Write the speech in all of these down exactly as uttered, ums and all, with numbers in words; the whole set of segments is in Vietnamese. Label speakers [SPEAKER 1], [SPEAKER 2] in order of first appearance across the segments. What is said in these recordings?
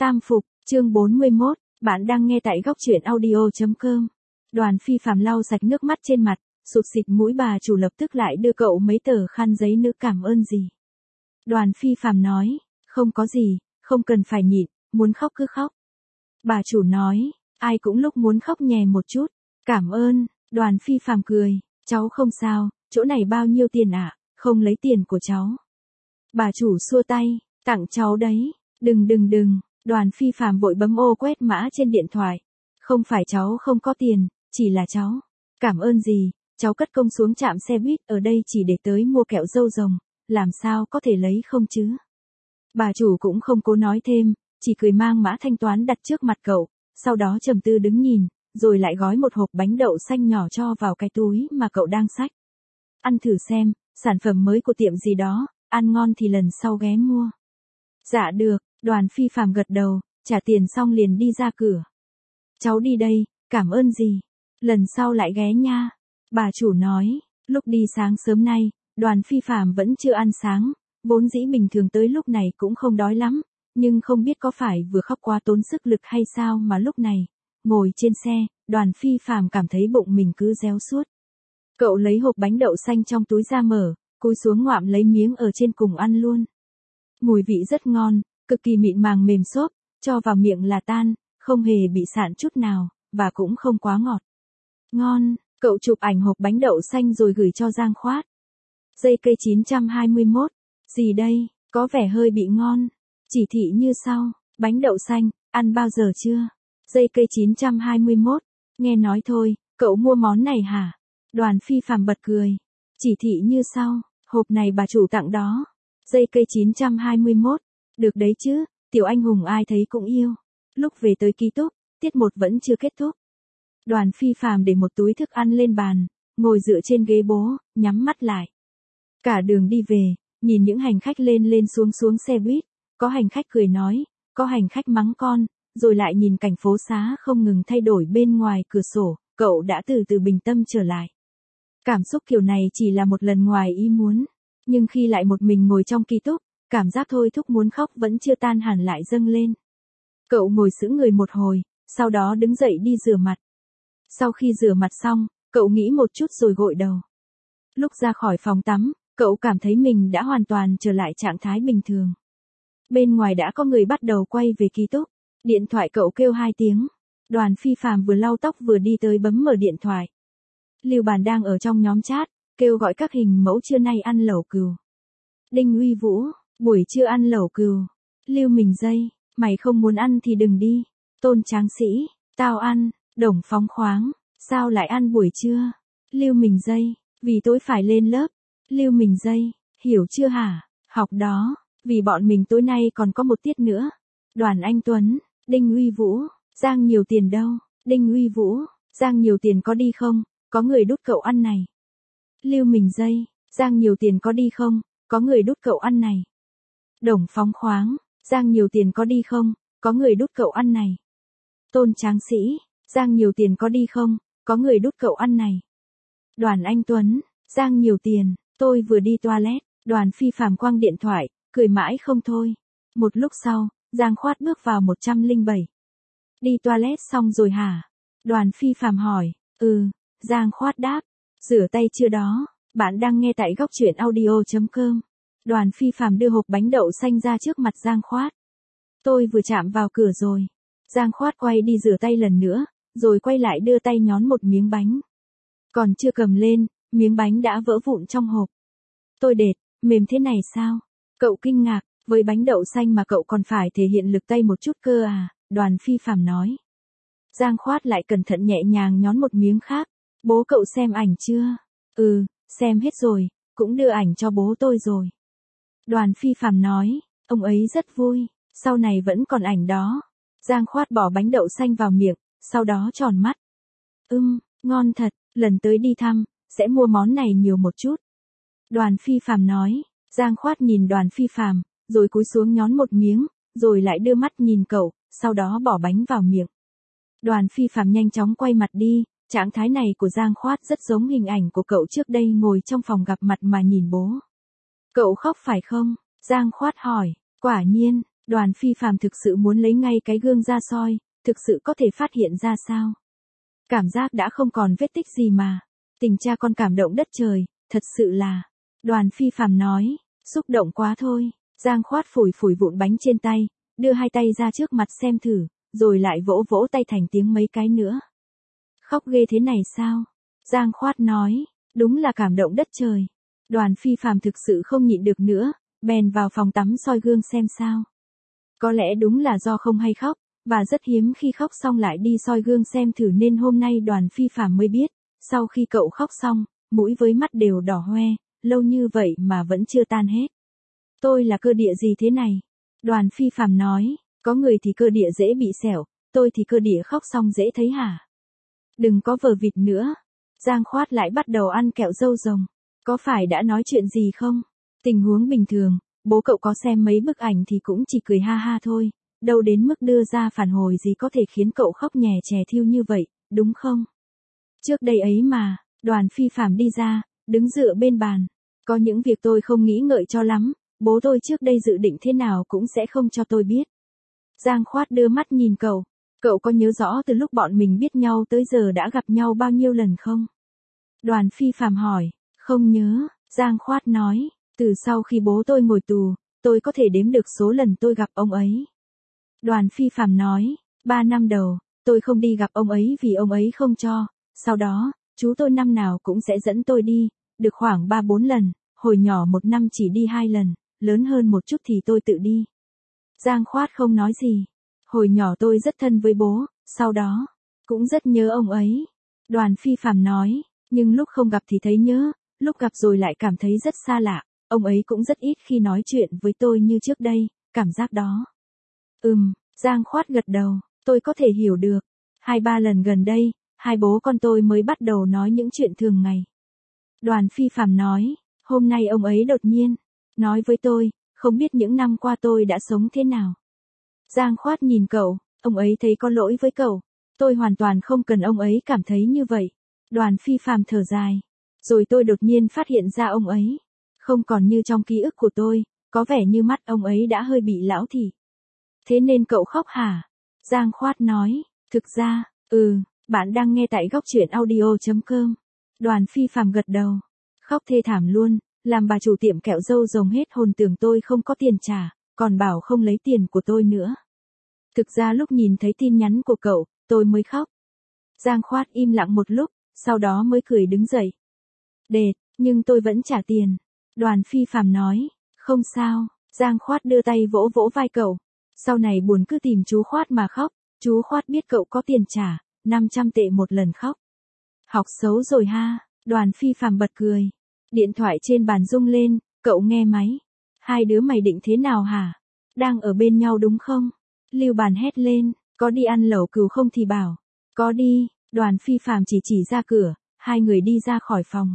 [SPEAKER 1] Tam phục, chương bốn mươi mốt, bạn đang nghe tại góc truyện audio chấm com. Đoàn Phi Phạm lau sạch nước mắt trên mặt, sụt xịt mũi, bà chủ lập tức lại đưa cậu mấy tờ khăn giấy nữ cảm ơn gì. Đoàn Phi Phạm nói, không có gì, không cần phải nhịn, muốn khóc cứ khóc. Bà chủ nói, ai cũng lúc muốn khóc nhè một chút, cảm ơn. Đoàn Phi Phạm cười, cháu không sao, chỗ này bao nhiêu tiền ạ, à? Không lấy tiền của cháu. Bà chủ xua tay, tặng cháu đấy, đừng đừng đừng. Đoàn Phi Phạm vội bấm ô quét mã trên điện thoại. Không phải cháu không có tiền, chỉ là cháu. Cảm ơn gì, cháu cất công xuống trạm xe buýt ở đây chỉ để tới mua kẹo dâu rồng, làm sao có thể lấy không chứ. Bà chủ cũng không cố nói thêm, chỉ cười mang mã thanh toán đặt trước mặt cậu, sau đó trầm tư đứng nhìn, rồi lại gói một hộp bánh đậu xanh nhỏ cho vào cái túi mà cậu đang xách. Ăn thử xem, sản phẩm mới của tiệm gì đó, ăn ngon thì lần sau ghé mua. Dạ được. Đoàn Phi Phạm gật đầu, trả tiền xong liền đi ra cửa. Cháu đi đây, cảm ơn gì. Lần sau lại ghé nha. Bà chủ nói, lúc đi sáng sớm nay, Đoàn Phi Phạm vẫn chưa ăn sáng, vốn dĩ bình thường tới lúc này cũng không đói lắm, nhưng không biết có phải vừa khóc quá tốn sức lực hay sao mà lúc này, ngồi trên xe, Đoàn Phi Phạm cảm thấy bụng mình cứ réo suốt. Cậu lấy hộp bánh đậu xanh trong túi ra mở, cúi xuống ngoạm lấy miếng ở trên cùng ăn luôn. Mùi vị rất ngon. Cực kỳ mịn màng mềm xốp, cho vào miệng là tan, không hề bị sạn chút nào, và cũng không quá ngọt. Ngon, cậu chụp ảnh hộp bánh đậu xanh rồi gửi cho Giang Khoát. Dây cây chín trăm hai mươi mốt, gì đây, có vẻ hơi bị ngon. Chỉ thị như sau, bánh đậu xanh, ăn bao giờ chưa? Dây cây chín trăm hai mươi mốt, nghe nói thôi, cậu mua món này hả? Đoàn Phi Phạm bật cười. Chỉ thị như sau, hộp này bà chủ tặng đó. Dây cây chín trăm hai mươi mốt. Được đấy chứ, tiểu anh hùng ai thấy cũng yêu. Lúc về tới ký túc, tiết một vẫn chưa kết thúc. Đoàn Phi Phạm để một túi thức ăn lên bàn, ngồi dựa trên ghế bố, nhắm mắt lại. Cả đường đi về, nhìn những hành khách lên lên xuống xuống xe buýt, có hành khách cười nói, có hành khách mắng con, rồi lại nhìn cảnh phố xá không ngừng thay đổi bên ngoài cửa sổ, cậu đã từ từ bình tâm trở lại. Cảm xúc kiểu này chỉ là một lần ngoài ý muốn, nhưng khi lại một mình ngồi trong ký túc, cảm giác thôi thúc muốn khóc vẫn chưa tan hẳn lại dâng lên. Cậu ngồi sững người một hồi, sau đó đứng dậy đi rửa mặt. Sau khi rửa mặt xong, cậu nghĩ một chút rồi gội đầu. Lúc ra khỏi phòng tắm, cậu cảm thấy mình đã hoàn toàn trở lại trạng thái bình thường. Bên ngoài đã có người bắt đầu quay về ký túc. Điện thoại cậu kêu hai tiếng. Đoàn Phi Phạm vừa lau tóc vừa đi tới bấm mở điện thoại. Lưu Bàn đang ở trong nhóm chat, kêu gọi các hình mẫu trưa nay ăn lẩu cừu. Đinh Uy Vũ. Buổi trưa ăn lẩu cừu. Lưu Mình Dây, mày không muốn ăn thì đừng đi. Tôn Tráng Sĩ, tao ăn. Đồng Phóng Khoáng, sao lại ăn buổi trưa? Lưu Mình Dây, vì tối phải lên lớp. Lưu Mình Dây, hiểu chưa hả? Học đó, vì bọn mình tối nay còn có một tiết nữa. Đoàn Anh Tuấn, Đinh Uy Vũ, Giang nhiều tiền đâu? Đinh Uy Vũ, Giang nhiều tiền có đi không? Có người đút cậu ăn này. Lưu Mình Dây, Giang nhiều tiền có đi không? Có người đút cậu ăn này. Đồng Phóng Khoáng, Giang nhiều tiền có đi không? Có người đút cậu ăn này. Tôn Tráng Sĩ, Giang nhiều tiền có đi không? Có người đút cậu ăn này. Đoàn Anh Tuấn, Giang nhiều tiền, tôi vừa đi toilet. Đoàn Phi Phạm quăng điện thoại, cười mãi không thôi. Một lúc sau, Giang Khoát bước vào một trăm lẻ bảy. Đi toilet xong rồi hả? Đoàn Phi Phạm hỏi. Ừ, Giang Khoát đáp. Rửa tay chưa đó? Bạn đang nghe tại góc truyện audio chấm com. Đoàn Phi Phạm đưa hộp bánh đậu xanh ra trước mặt Giang Khoát. Tôi vừa chạm vào cửa rồi. Giang Khoát quay đi rửa tay lần nữa, rồi quay lại đưa tay nhón một miếng bánh. Còn chưa cầm lên, miếng bánh đã vỡ vụn trong hộp. Tôi đệt, mềm thế này sao? Cậu kinh ngạc, với bánh đậu xanh mà cậu còn phải thể hiện lực tay một chút cơ à? Đoàn Phi Phạm nói. Giang Khoát lại cẩn thận nhẹ nhàng nhón một miếng khác. Bố cậu xem ảnh chưa? Ừ, xem hết rồi, cũng đưa ảnh cho bố tôi rồi. Đoàn Phi Phạm nói, ông ấy rất vui, sau này vẫn còn ảnh đó. Giang Khoát bỏ bánh đậu xanh vào miệng, sau đó tròn mắt. Ưm, ngon thật, lần tới đi thăm, sẽ mua món này nhiều một chút. Đoàn Phi Phạm nói, Giang Khoát nhìn Đoàn Phi Phạm, rồi cúi xuống nhón một miếng, rồi lại đưa mắt nhìn cậu, sau đó bỏ bánh vào miệng. Đoàn Phi Phạm nhanh chóng quay mặt đi, trạng thái này của Giang Khoát rất giống hình ảnh của cậu trước đây ngồi trong phòng gặp mặt mà nhìn bố. Cậu khóc phải không? Giang Khoát hỏi, quả nhiên, Đoàn Phi Phàm thực sự muốn lấy ngay cái gương ra soi, thực sự có thể phát hiện ra sao? Cảm giác đã không còn vết tích gì mà. Tình cha con cảm động đất trời, thật sự là. Đoàn Phi Phàm nói, xúc động quá thôi. Giang Khoát phủi phủi vụn bánh trên tay, đưa hai tay ra trước mặt xem thử, rồi lại vỗ vỗ tay thành tiếng mấy cái nữa. Khóc ghê thế này sao? Giang Khoát nói, đúng là cảm động đất trời. Đoàn Phi Phàm thực sự không nhịn được nữa, bèn vào phòng tắm soi gương xem sao. Có lẽ đúng là do không hay khóc, và rất hiếm khi khóc xong lại đi soi gương xem thử nên hôm nay Đoàn Phi Phàm mới biết, sau khi cậu khóc xong, mũi với mắt đều đỏ hoe, lâu như vậy mà vẫn chưa tan hết. Tôi là cơ địa gì thế này? Đoàn Phi Phàm nói, có người thì cơ địa dễ bị sẹo, tôi thì cơ địa khóc xong dễ thấy hả? Đừng có vờ vịt nữa. Giang Khoát lại bắt đầu ăn kẹo dâu rồng. Có phải đã nói chuyện gì không? Tình huống bình thường, bố cậu có xem mấy bức ảnh thì cũng chỉ cười ha ha thôi, đâu đến mức đưa ra phản hồi gì có thể khiến cậu khóc nhè chè thiêu như vậy, đúng không? Trước đây ấy mà, Đoàn Phi Phàm đi ra, đứng dựa bên bàn. Có những việc tôi không nghĩ ngợi cho lắm, bố tôi trước đây dự định thế nào cũng sẽ không cho tôi biết. Giang Khoát đưa mắt nhìn cậu, cậu có nhớ rõ từ lúc bọn mình biết nhau tới giờ đã gặp nhau bao nhiêu lần không? Đoàn Phi Phàm hỏi, không nhớ, Giang Khoát nói, từ sau khi bố tôi ngồi tù, tôi có thể đếm được số lần tôi gặp ông ấy. Đoàn Phi Phàm nói, ba năm đầu, tôi không đi gặp ông ấy vì ông ấy không cho, sau đó, chú tôi năm nào cũng sẽ dẫn tôi đi, được khoảng ba bốn lần, hồi nhỏ một năm chỉ đi hai lần, lớn hơn một chút thì tôi tự đi. Giang Khoát không nói gì. Hồi nhỏ tôi rất thân với bố, sau đó, cũng rất nhớ ông ấy. Đoàn Phi Phàm nói, nhưng lúc không gặp thì thấy nhớ, lúc gặp rồi lại cảm thấy rất xa lạ, ông ấy cũng rất ít khi nói chuyện với tôi như trước đây, cảm giác đó. Ừm, Giang Khoát gật đầu, tôi có thể hiểu được. Hai ba lần gần đây, hai bố con tôi mới bắt đầu nói những chuyện thường ngày. Đoàn Phi Phàm nói, hôm nay ông ấy đột nhiên, nói với tôi, không biết những năm qua tôi đã sống thế nào. Giang Khoát nhìn cậu, ông ấy thấy có lỗi với cậu. Tôi hoàn toàn không cần ông ấy cảm thấy như vậy. Đoàn Phi Phàm thở dài. Rồi tôi đột nhiên phát hiện ra ông ấy. Không còn như trong ký ức của tôi, có vẻ như mắt ông ấy đã hơi bị lão thị. Thế nên cậu khóc hả? Giang Khoát nói, thực ra, ừ, bạn đang nghe tại góc truyện audio chấm com. Đoàn Phi Phàm gật đầu. Khóc thê thảm luôn, làm bà chủ tiệm kẹo dâu rồng hết hồn tưởng tôi không có tiền trả, còn bảo không lấy tiền của tôi nữa. Thực ra lúc nhìn thấy tin nhắn của cậu, tôi mới khóc. Giang Khoát im lặng một lúc, sau đó mới cười đứng dậy. Đệt, nhưng tôi vẫn trả tiền. Đoàn Phi Phàm nói, không sao. Giang Khoát đưa tay vỗ vỗ vai cậu. Sau này buồn cứ tìm chú Khoát mà khóc, chú Khoát biết cậu có tiền trả, năm trăm tệ một lần khóc. Học xấu rồi ha, Đoàn Phi Phàm bật cười. Điện thoại trên bàn rung lên, cậu nghe máy. Hai đứa mày định thế nào hả? Đang ở bên nhau đúng không? Lưu Bàn hét lên, có đi ăn lẩu cừu không thì bảo. Có đi, Đoàn Phi Phàm chỉ chỉ ra cửa, hai người đi ra khỏi phòng.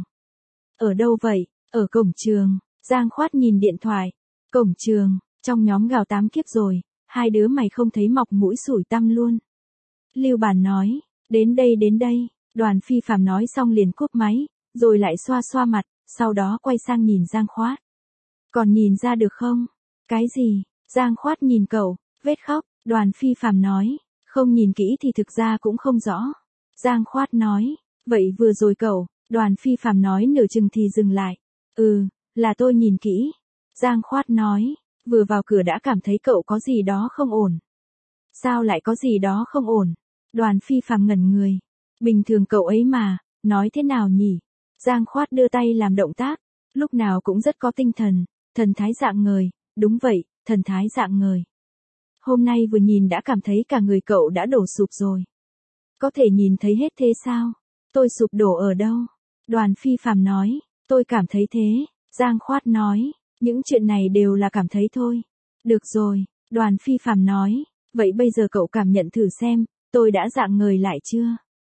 [SPEAKER 1] Ở đâu vậy? Ở cổng trường. Giang Khoát nhìn điện thoại. Cổng trường, trong nhóm gào tám kiếp rồi, hai đứa mày không thấy mọc mũi sủi tăm luôn. Lưu Bàn nói, đến đây đến đây. Đoàn Phi Phàm nói xong liền cúp máy, rồi lại xoa xoa mặt, sau đó quay sang nhìn Giang Khoát. Còn nhìn ra được không? Cái gì? Giang Khoát nhìn cậu, vết khóc. Đoàn Phi Phàm nói, không nhìn kỹ thì thực ra cũng không rõ. Giang Khoát nói, vậy vừa rồi cậu, Đoàn Phi Phàm nói nửa chừng thì dừng lại. Ừ, là tôi nhìn kỹ. Giang Khoát nói, vừa vào cửa đã cảm thấy cậu có gì đó không ổn. Sao lại có gì đó không ổn? Đoàn Phi Phàm ngẩn người. Bình thường cậu ấy mà, nói thế nào nhỉ? Giang Khoát đưa tay làm động tác, lúc nào cũng rất có tinh thần, thần thái rạng ngời, đúng vậy, thần thái rạng ngời. Hôm nay vừa nhìn đã cảm thấy cả người cậu đã đổ sụp rồi. Có thể nhìn thấy hết thế sao? Tôi sụp đổ ở đâu? Đoàn Phi Phàm nói, tôi cảm thấy thế. Giang Khoát nói, những chuyện này đều là cảm thấy thôi. Được rồi, Đoàn Phi Phàm nói, vậy bây giờ cậu cảm nhận thử xem, tôi đã rạng ngời lại chưa?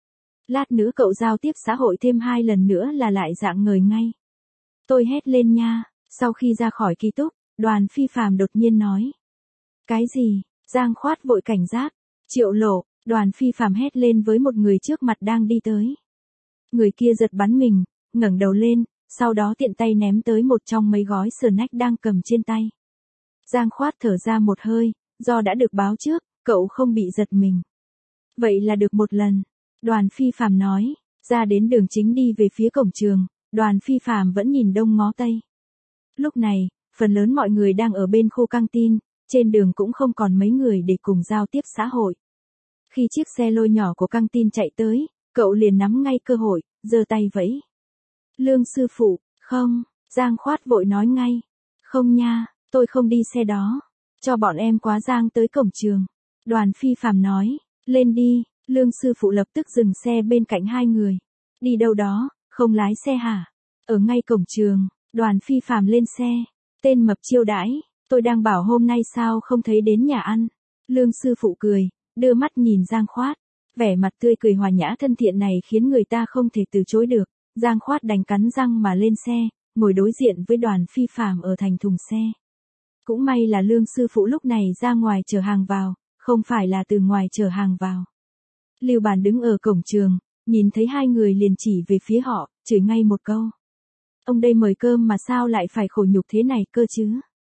[SPEAKER 1] Lát nữa cậu giao tiếp xã hội thêm hai lần nữa là lại rạng ngời ngay. Tôi hét lên nha. Sau khi ra khỏi ký túc, Đoàn Phi Phàm đột nhiên nói. Cái gì? Giang Khoát vội cảnh giác. Triệu Lộ, Đoàn Phi Phàm hét lên với một người trước mặt đang đi tới. Người kia giật bắn mình, ngẩng đầu lên, sau đó tiện tay ném tới một trong mấy gói snack đang cầm trên tay. Giang Khoát thở ra một hơi, do đã được báo trước, cậu không bị giật mình. Vậy là được một lần. Đoàn Phi Phạm nói, ra đến đường chính đi về phía cổng trường, Đoàn Phi Phạm vẫn nhìn đông ngó tây. Lúc này, phần lớn mọi người đang ở bên khu căng tin, trên đường cũng không còn mấy người để cùng giao tiếp xã hội. Khi chiếc xe lôi nhỏ của căng tin chạy tới, cậu liền nắm ngay cơ hội, giơ tay vẫy. Lương sư phụ, không, Giang Khoát vội nói ngay. Không nha, tôi không đi xe đó. Cho bọn em quá Giang tới cổng trường. Đoàn Phi Phạm nói, lên đi, Lương sư phụ lập tức dừng xe bên cạnh hai người. Đi đâu đó, không lái xe hả? Ở ngay cổng trường, Đoàn Phi Phạm lên xe. Tên mập chiêu đãi, tôi đang bảo hôm nay sao không thấy đến nhà ăn. Lương sư phụ cười, đưa mắt nhìn Giang Khoát. Vẻ mặt tươi cười hòa nhã thân thiện này khiến người ta không thể từ chối được. Giang Khoát đành cắn răng mà lên xe, ngồi đối diện với Đoàn Phi Phạm ở thành thùng xe. Cũng may là Lương sư phụ lúc này ra ngoài chở hàng vào, không phải là từ ngoài chở hàng vào. Lưu Bản đứng ở cổng trường, nhìn thấy hai người liền chỉ về phía họ, chửi ngay một câu. Ông đây mời cơm mà sao lại phải khổ nhục thế này cơ chứ?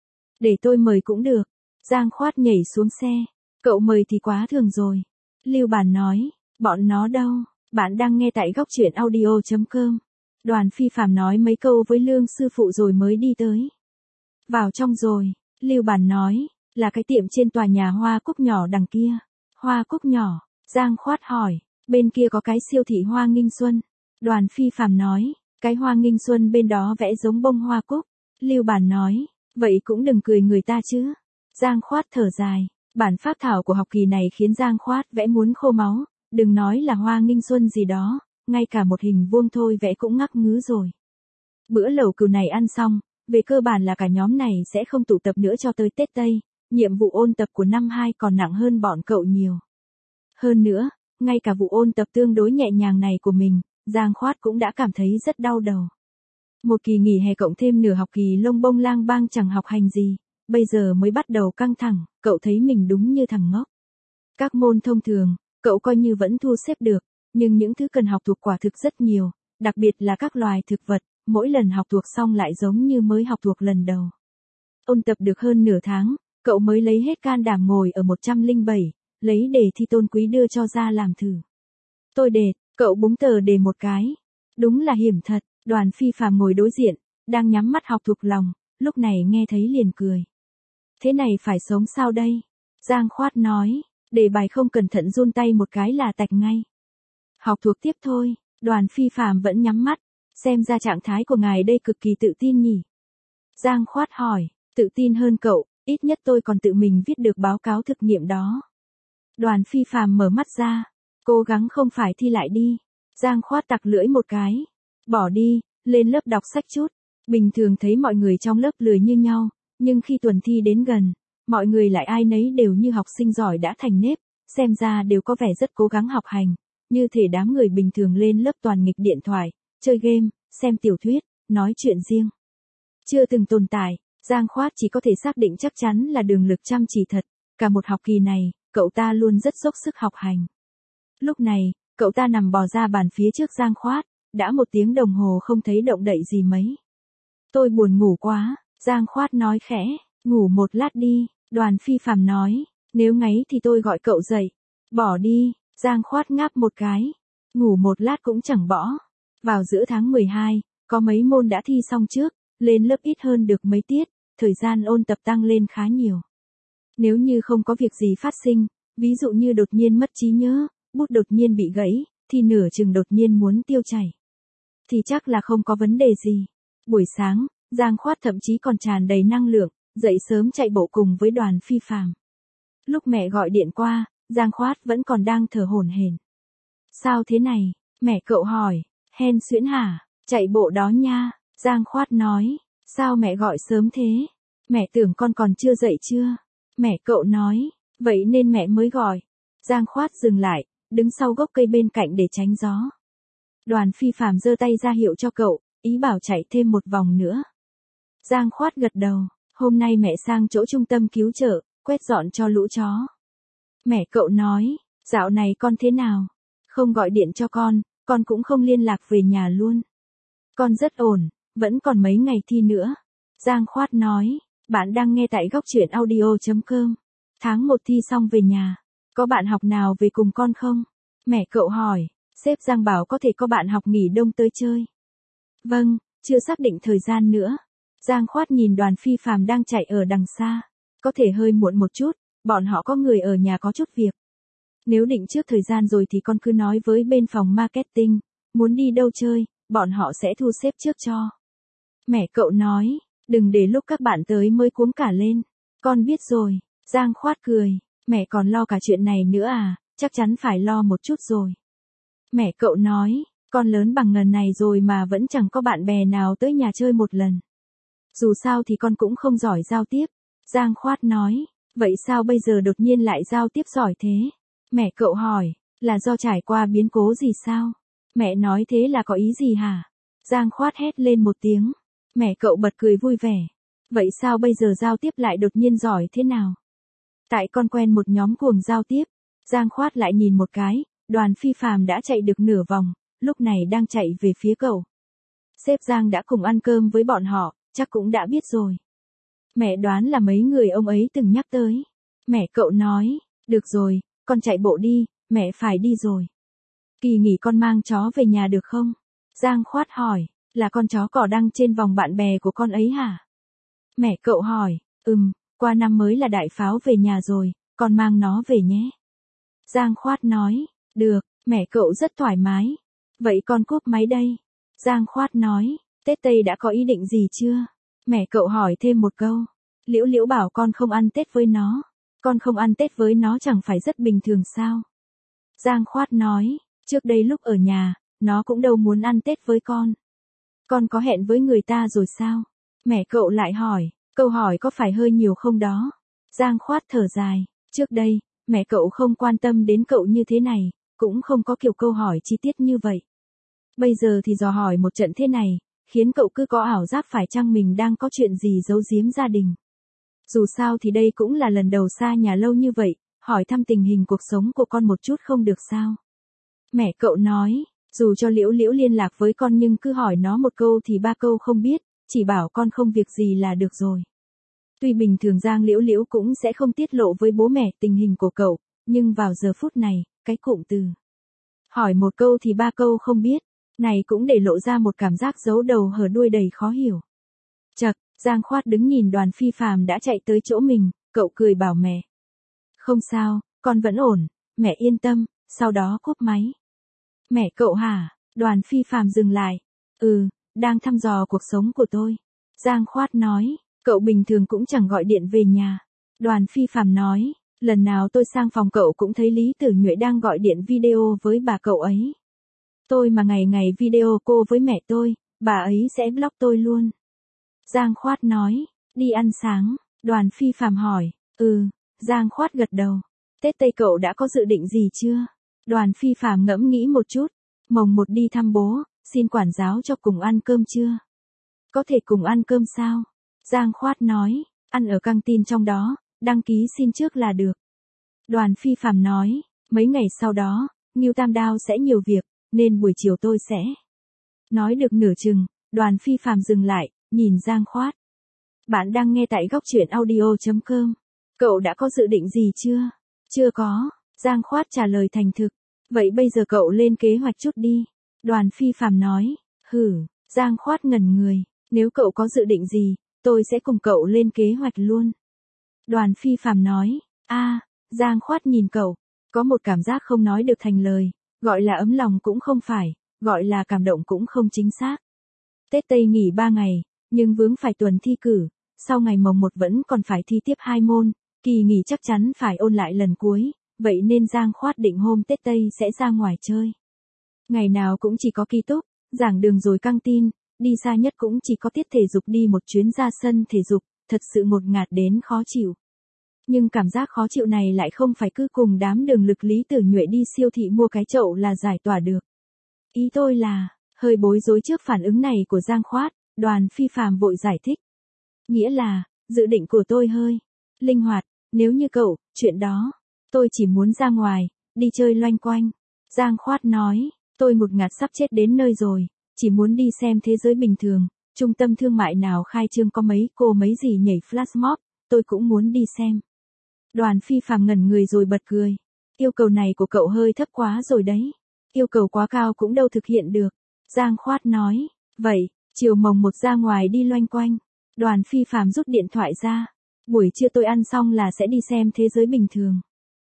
[SPEAKER 1] Để tôi mời cũng được. Giang Khoát nhảy xuống xe. Cậu mời thì quá thường rồi. Lưu Bản nói, bọn nó đâu? Bạn đang nghe tại góc truyện audio chấm com. Đoàn Phi Phạm nói mấy câu với Lương sư phụ rồi mới đi tới. Vào trong rồi, Lưu Bản nói, là cái tiệm trên tòa nhà Hoa Cúc nhỏ đằng kia. Hoa Cúc nhỏ, Giang Khoát hỏi, bên kia có cái siêu thị Hoa Nghinh Xuân. Đoàn Phi Phạm nói, cái Hoa Nghinh Xuân bên đó vẽ giống bông hoa cúc. Lưu Bản nói, vậy cũng đừng cười người ta chứ. Giang Khoát thở dài, bản phác thảo của học kỳ này khiến Giang Khoát vẽ muốn khô máu, đừng nói là Hoa Nghinh Xuân gì đó, ngay cả một hình vuông thôi vẽ cũng ngắc ngứ rồi. Bữa lẩu cừu này ăn xong, về cơ bản là cả nhóm này sẽ không tụ tập nữa cho tới Tết Tây, nhiệm vụ ôn tập của năm hai còn nặng hơn bọn cậu nhiều. Hơn nữa, ngay cả vụ ôn tập tương đối nhẹ nhàng này của mình, Giang Khoát cũng đã cảm thấy rất đau đầu. Một kỳ nghỉ hè cộng thêm nửa học kỳ lông bông lang bang chẳng học hành gì, bây giờ mới bắt đầu căng thẳng, cậu thấy mình đúng như thằng ngốc. Các môn thông thường, cậu coi như vẫn thu xếp được, nhưng những thứ cần học thuộc quả thực rất nhiều, đặc biệt là các loài thực vật, mỗi lần học thuộc xong lại giống như mới học thuộc lần đầu. Ôn tập được hơn nửa tháng, cậu mới lấy hết can đảm ngồi ở một trăm lẻ bảy, lấy đề thi tôn quý đưa cho ra làm thử. Tôi đệt, cậu búng tờ đề một cái. Đúng là hiểm thật. Đoàn Phi Phạm ngồi đối diện, đang nhắm mắt học thuộc lòng, lúc này nghe thấy liền cười. Thế này phải sống sao đây? Giang Khoát nói, đề bài không cẩn thận run tay một cái là tạch ngay. Học thuộc tiếp thôi. Đoàn Phi Phạm vẫn nhắm mắt, xem ra trạng thái của ngài đây cực kỳ tự tin nhỉ. Giang Khoát hỏi, tự tin hơn cậu, ít nhất tôi còn tự mình viết được báo cáo thực nghiệm đó. Đoàn Phi Phạm mở mắt ra, cố gắng không phải thi lại đi. Giang Khoát tặc lưỡi một cái. Bỏ đi, lên lớp đọc sách chút. Bình thường thấy mọi người trong lớp lười như nhau, nhưng khi tuần thi đến gần, mọi người lại ai nấy đều như học sinh giỏi đã thành nếp, xem ra đều có vẻ rất cố gắng học hành, như thể đám người bình thường lên lớp toàn nghịch điện thoại, chơi game, xem tiểu thuyết, nói chuyện riêng. Chưa từng tồn tại, Giang Khoát chỉ có thể xác định chắc chắn là Đường Lực chăm chỉ thật, cả một học kỳ này, cậu ta luôn rất dốc sức học hành. Lúc này, cậu ta nằm bò ra bàn phía trước Giang Khoát, đã một tiếng đồng hồ không thấy động đậy gì mấy. Tôi buồn ngủ quá, Giang Khoát nói khẽ, ngủ một lát đi, Đoàn Phi Phạm nói, nếu ngáy thì tôi gọi cậu dậy. Bỏ đi, Giang Khoát ngáp một cái, ngủ một lát cũng chẳng bỏ. Vào giữa tháng mười hai, có mấy môn đã thi xong trước, lên lớp ít hơn được mấy tiết, thời gian ôn tập tăng lên khá nhiều. Nếu như không có việc gì phát sinh, ví dụ như đột nhiên mất trí nhớ, bút đột nhiên bị gãy, thì nửa chừng đột nhiên muốn tiêu chảy, thì chắc là không có vấn đề gì. Buổi sáng, Giang Khoát thậm chí còn tràn đầy năng lượng, dậy sớm chạy bộ cùng với Đoàn Phi Phạm. Lúc mẹ gọi điện qua, Giang Khoát vẫn còn đang thở hổn hển. Sao thế này? Mẹ cậu hỏi. Hen suyễn hả? Chạy bộ đó nha. Giang Khoát nói. Sao mẹ gọi sớm thế? Mẹ tưởng con còn chưa dậy chưa? Mẹ cậu nói. Vậy nên mẹ mới gọi. Giang Khoát dừng lại, đứng sau gốc cây bên cạnh để tránh gió. Đoàn Phi Phạm giơ tay ra hiệu cho cậu, ý bảo chạy thêm một vòng nữa. Giang Khoát gật đầu, hôm nay mẹ sang chỗ trung tâm cứu trợ, quét dọn cho lũ chó. Mẹ cậu nói, dạo này con thế nào? Không gọi điện cho con, con cũng không liên lạc về nhà luôn. Con rất ổn, vẫn còn mấy ngày thi nữa. Giang Khoát nói, bạn đang nghe tại góc truyện audio chấm com. Tháng một thi xong về nhà. Có bạn học nào về cùng con không? Mẹ cậu hỏi. Sếp Giang bảo có thể có bạn học nghỉ đông tới chơi. Vâng, chưa xác định thời gian nữa. Giang Khoát nhìn Đoàn Phi Phàm đang chạy ở đằng xa. Có thể hơi muộn một chút, bọn họ có người ở nhà có chút việc. Nếu định trước thời gian rồi thì con cứ nói với bên phòng marketing, muốn đi đâu chơi, bọn họ sẽ thu xếp trước cho. Mẹ cậu nói, đừng để lúc các bạn tới mới cuống cả lên. Con biết rồi, Giang Khoát cười, mẹ còn lo cả chuyện này nữa à, chắc chắn phải lo một chút rồi. Mẹ cậu nói, con lớn bằng ngần này rồi mà vẫn chẳng có bạn bè nào tới nhà chơi một lần. Dù sao thì con cũng không giỏi giao tiếp. Giang Khoát nói, vậy sao bây giờ đột nhiên lại giao tiếp giỏi thế? Mẹ cậu hỏi, là do trải qua biến cố gì sao? Mẹ nói thế là có ý gì hả? Giang Khoát hét lên một tiếng. Mẹ cậu bật cười vui vẻ. Vậy sao bây giờ giao tiếp lại đột nhiên giỏi thế nào? Tại con quen một nhóm cuồng giao tiếp. Giang Khoát lại nhìn một cái, Đoàn Phi Phàm đã chạy được nửa vòng, lúc này đang chạy về phía cậu. Sếp Giang đã cùng ăn cơm với bọn họ, chắc cũng đã biết rồi. Mẹ đoán là mấy người ông ấy từng nhắc tới. Mẹ cậu nói, được rồi, con chạy bộ đi, mẹ phải đi rồi. Kỳ nghỉ con mang chó về nhà được không? Giang Khoát hỏi, là con chó cỏ đăng trên vòng bạn bè của con ấy hả? Mẹ cậu hỏi, ừm, qua năm mới là đại pháo về nhà rồi, con mang nó về nhé. Giang Khoát nói, được, mẹ cậu rất thoải mái. Vậy con cúp máy đây. Giang Khoát nói, Tết Tây đã có ý định gì chưa? Mẹ cậu hỏi thêm một câu. Liễu Liễu bảo con không ăn Tết với nó. Con không ăn Tết với nó chẳng phải rất bình thường sao? Giang Khoát nói, trước đây lúc ở nhà, nó cũng đâu muốn ăn Tết với con. Con có hẹn với người ta rồi sao? Mẹ cậu lại hỏi, câu hỏi có phải hơi nhiều không đó? Giang Khoát thở dài, trước đây, mẹ cậu không quan tâm đến cậu như thế này, cũng không có kiểu câu hỏi chi tiết như vậy. Bây giờ thì dò hỏi một trận thế này, khiến cậu cứ có ảo giác phải chăng mình đang có chuyện gì giấu giếm gia đình. Dù sao thì đây cũng là lần đầu xa nhà lâu như vậy, hỏi thăm tình hình cuộc sống của con một chút không được sao? Mẹ cậu nói, dù cho Liễu Liễu liên lạc với con nhưng cứ hỏi nó một câu thì ba câu không biết, chỉ bảo con không việc gì là được rồi. Tuy bình thường Giang Liễu Liễu cũng sẽ không tiết lộ với bố mẹ tình hình của cậu, nhưng vào giờ phút này, cái cụm từ hỏi một câu thì ba câu không biết, này cũng để lộ ra một cảm giác giấu đầu hở đuôi đầy khó hiểu. Chậc, Giang Khoát đứng nhìn Đoàn Phi Phàm đã chạy tới chỗ mình, cậu cười bảo mẹ. Không sao, con vẫn ổn, mẹ yên tâm, sau đó cúp máy. Mẹ cậu hả? Đoàn Phi Phàm dừng lại. Ừ, đang thăm dò cuộc sống của tôi. Giang Khoát nói, cậu bình thường cũng chẳng gọi điện về nhà. Đoàn Phi Phàm nói, lần nào tôi sang phòng cậu cũng thấy Lý Tử Nhuệ đang gọi điện video với bà cậu ấy. Tôi mà ngày ngày video cô với mẹ tôi, bà ấy sẽ block tôi luôn. Giang Khoát nói, đi ăn sáng. Đoàn Phi Phàm hỏi, ừ, Giang Khoát gật đầu. Tết Tây cậu đã có dự định gì chưa? Đoàn Phi Phàm ngẫm nghĩ một chút. Mồng một đi thăm bố, xin quản giáo cho cùng ăn cơm chưa? Có thể cùng ăn cơm sao? Giang Khoát nói, ăn ở căng tin trong đó, đăng ký xin trước là được. Đoàn Phi Phàm nói, mấy ngày sau đó, Ngưu Tam Đao sẽ nhiều việc, nên buổi chiều tôi sẽ. Nói được nửa chừng, Đoàn Phi Phàm dừng lại, nhìn Giang Khoát. Bạn đang nghe tại góc truyện audio chấm com. Cậu đã có dự định gì chưa? Chưa có, Giang Khoát trả lời thành thực. Vậy bây giờ cậu lên kế hoạch chút đi. Đoàn Phi Phàm nói, hử, Giang Khoát ngẩn người, nếu cậu có dự định gì, tôi sẽ cùng cậu lên kế hoạch luôn. Đoàn Phi Phàm nói, a, Giang Khoát nhìn cậu, có một cảm giác không nói được thành lời, gọi là ấm lòng cũng không phải, gọi là cảm động cũng không chính xác. Tết Tây nghỉ ba ngày, nhưng vướng phải tuần thi cử, sau ngày mồng một vẫn còn phải thi tiếp hai môn, kỳ nghỉ chắc chắn phải ôn lại lần cuối, vậy nên Giang Khoát định hôm Tết Tây sẽ ra ngoài chơi. Ngày nào cũng chỉ có ký túc, giảng đường rồi căng tin, đi xa nhất cũng chỉ có tiết thể dục đi một chuyến ra sân thể dục, thật sự ngột ngạt đến khó chịu. Nhưng cảm giác khó chịu này lại không phải cứ cùng đám đường lực Lý Tử Nhuệ đi siêu thị mua cái chậu là giải tỏa được. Ý tôi là, hơi bối rối trước phản ứng này của Giang Khoát, Đoàn Phi Phàm vội giải thích. Nghĩa là, dự định của tôi hơi linh hoạt, nếu như cậu, chuyện đó, tôi chỉ muốn ra ngoài, đi chơi loanh quanh. Giang Khoát nói, tôi ngột ngạt sắp chết đến nơi rồi, chỉ muốn đi xem thế giới bình thường, trung tâm thương mại nào khai trương có mấy cô mấy gì nhảy flash mob, tôi cũng muốn đi xem. Đoàn Phi Phàm ngẩn người rồi bật cười. Yêu cầu này của cậu hơi thấp quá rồi đấy. Yêu cầu quá cao cũng đâu thực hiện được. Giang Khoát nói. Vậy, chiều mồng một ra ngoài đi loanh quanh. Đoàn Phi Phàm rút điện thoại ra. Buổi trưa tôi ăn xong là sẽ đi xem thế giới bình thường.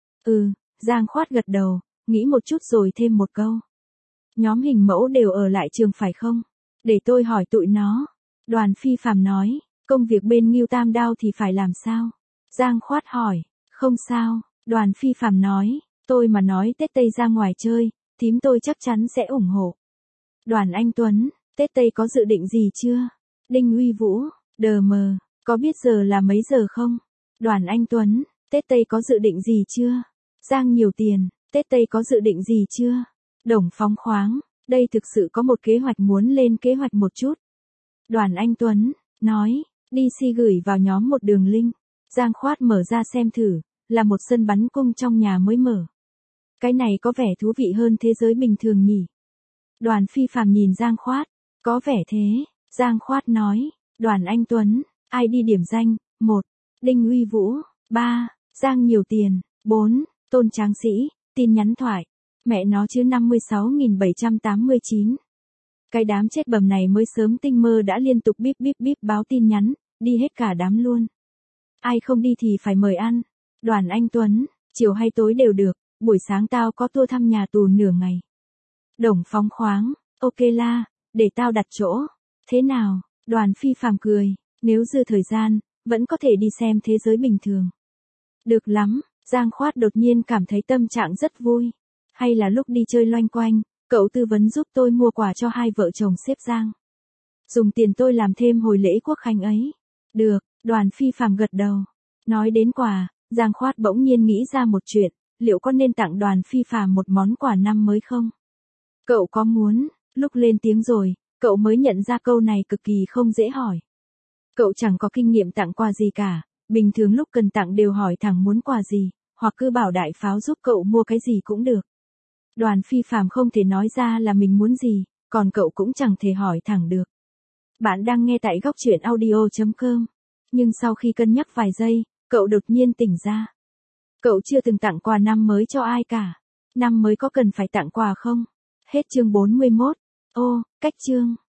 [SPEAKER 1] Ừ, Giang Khoát gật đầu, nghĩ một chút rồi thêm một câu. Nhóm hình mẫu đều ở lại trường phải không? Để tôi hỏi tụi nó. Đoàn Phi Phàm nói, công việc bên Ngưu Tam Đao thì phải làm sao? Giang Khoát hỏi, không sao, Đoàn Phi Phàm nói, tôi mà nói Tết Tây ra ngoài chơi, thím tôi chắc chắn sẽ ủng hộ. Đoàn Anh Tuấn, Tết Tây có dự định gì chưa? Đinh Uy Vũ, đờ mờ, có biết giờ là mấy giờ không? Đoàn Anh Tuấn, Tết Tây có dự định gì chưa? Giang Nhiều Tiền, Tết Tây có dự định gì chưa? Đồng Phóng Khoáng, đây thực sự có một kế hoạch muốn lên kế hoạch một chút. Đoàn Anh Tuấn, nói, đê xê gửi vào nhóm một đường link. Giang Khoát mở ra xem thử, là một sân bắn cung trong nhà mới mở. Cái này có vẻ thú vị hơn thế giới bình thường nhỉ? Đoàn Phi Phàm nhìn Giang Khoát, có vẻ thế. Giang Khoát nói, Đoàn Anh Tuấn, i đê điểm danh, một. Đinh Uy Vũ, ba. Giang Nhiều Tiền, bốn. Tôn Tráng Sĩ, tin nhắn thoại. Mẹ nó chứ năm mươi sáu nghìn bảy trăm tám mươi chín. Cái đám chết bầm này mới sớm tinh mơ đã liên tục bíp bíp bíp báo tin nhắn, đi hết cả đám luôn. Ai không đi thì phải mời ăn. Đoàn Anh Tuấn, chiều hay tối đều được, buổi sáng tao có tour thăm nhà tù nửa ngày. Đồng Phóng Khoáng, ok la, để tao đặt chỗ. Thế nào? Đoàn Phi Phàm cười, nếu dư thời gian, vẫn có thể đi xem thế giới bình thường. Được lắm, Giang Khoát đột nhiên cảm thấy tâm trạng rất vui. Hay là lúc đi chơi loanh quanh, cậu tư vấn giúp tôi mua quà cho hai vợ chồng sếp Giang. Dùng tiền tôi làm thêm hồi lễ quốc khánh ấy. Được, Đoàn Phi Phàm gật đầu. Nói đến quà, Giang Khoát bỗng nhiên nghĩ ra một chuyện, liệu có nên tặng Đoàn Phi Phàm một món quà năm mới không? Cậu có muốn? Lúc lên tiếng rồi, cậu mới nhận ra câu này cực kỳ không dễ hỏi. Cậu chẳng có kinh nghiệm tặng quà gì cả, bình thường lúc cần tặng đều hỏi thẳng muốn quà gì, hoặc cứ bảo đại pháo giúp cậu mua cái gì cũng được. Đoàn Phi Phàm không thể nói ra là mình muốn gì, còn cậu cũng chẳng thể hỏi thẳng được. Bạn đang nghe tại góc truyện audio chấm com. Nhưng sau khi cân nhắc vài giây, cậu đột nhiên tỉnh ra. Cậu chưa từng tặng quà năm mới cho ai cả. Năm mới có cần phải tặng quà không? Hết chương bốn mươi mốt. Ô, cách chương.